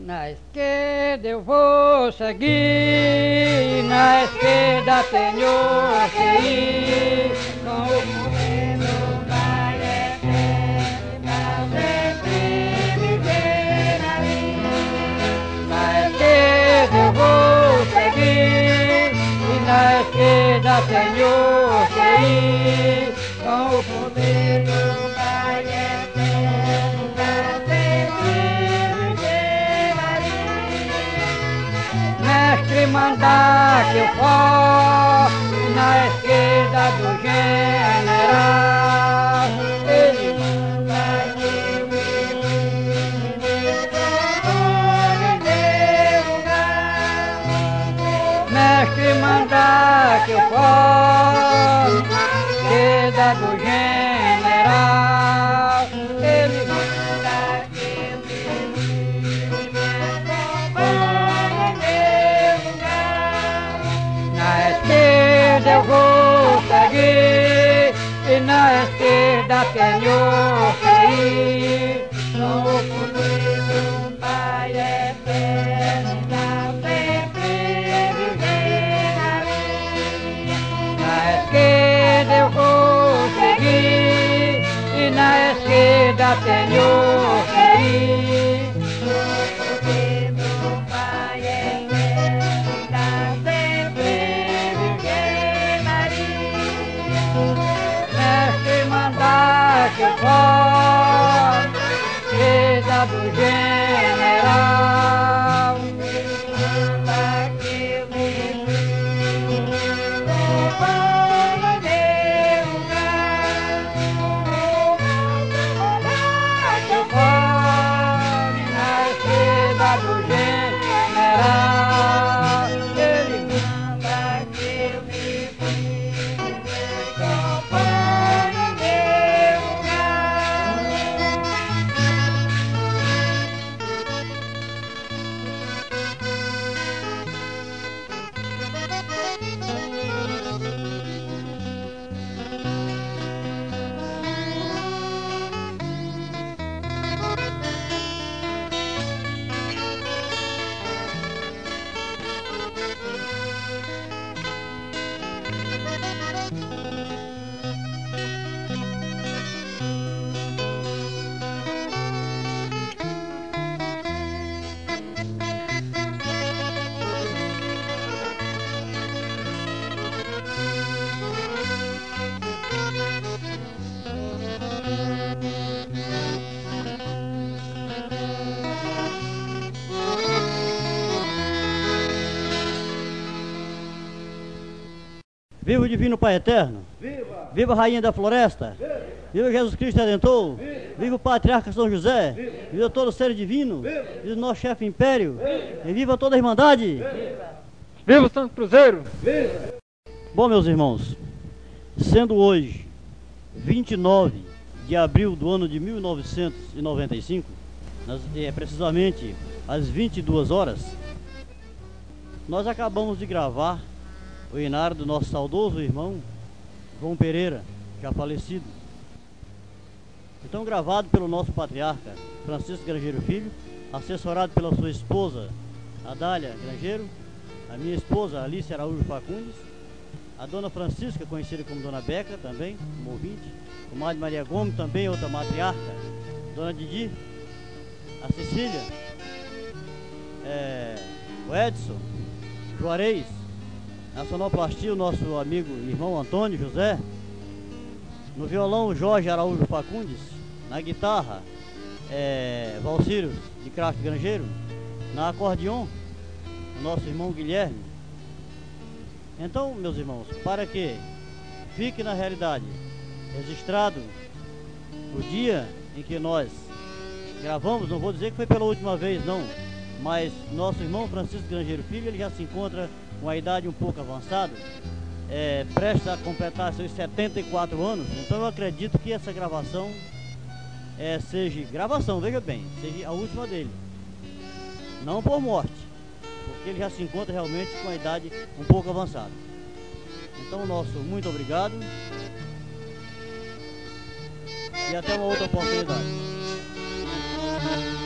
Na esquerda eu vou seguir, na esquerda tenho que ir, com o governo vai pra sempre viver ali. Na esquerda eu vou seguir, e na esquerda tenho que ir, com o governo vai pra sempre viver ali. Mestre mandar que eu for na esquerda do general, ele manda que eu me lugar. Mestre mandar que eu for na esquerda do general, ele manda que eu me na esquerda eu vou seguir, e na esquerda tenho que ir, com o poder do Pai eterno pra sempre viver ali. Na esquerda eu vou seguir, e na esquerda tenho que ir, com o poder do Pai eterno pra sempre viver ali. Mestre mandar que eu for na esquerda do general, manda que eu me ponha em meu lugar. Mandar que eu for na esquerda do general, ele manda que eu me ponha em meu lugar. Viva o Divino Pai Eterno! Viva! Viva a Rainha da Floresta! Viva! Viva Jesus Cristo Redentor! Viva! Viva o Patriarca São José! Viva! Viva todo ser divino! Viva! Viva o nosso chefe império! E viva toda a Irmandade! Viva o Santo Cruzeiro! Viva! Bom, meus irmãos, sendo hoje 29 de abril do ano de 1995, precisamente às 22 horas, nós acabamos de gravar o inário do nosso saudoso irmão João Pereira, já falecido. Então, gravado pelo nosso patriarca Francisco Grangeiro Filho, assessorado pela sua esposa Adália Grangeiro, a minha esposa Alice Araújo Facundes, a dona Francisca, conhecida como Dona Beca, também, como ouvinte, a Madre Maria Gomes, também outra matriarca, Dona Didi, a Cecília, o Edson, Juarez, na sonoplastia o nosso amigo irmão Antônio José, no violão o Jorge Araújo Facundes, na guitarra Valcírios de Craft Grangeiro, na acordeon o nosso irmão Guilherme. Então, meus irmãos, para que fique na realidade registrado o dia em que nós gravamos, não vou dizer que foi pela última vez não, mas nosso irmão Francisco Grangeiro Filho, ele já se encontra com a idade um pouco avançada, prestes a completar seus 74 anos, então eu acredito que essa gravação seja gravação, veja bem, seja a última dele, não por morte, porque ele já se encontra realmente com a idade um pouco avançada. Então, nosso muito obrigado e até uma outra oportunidade.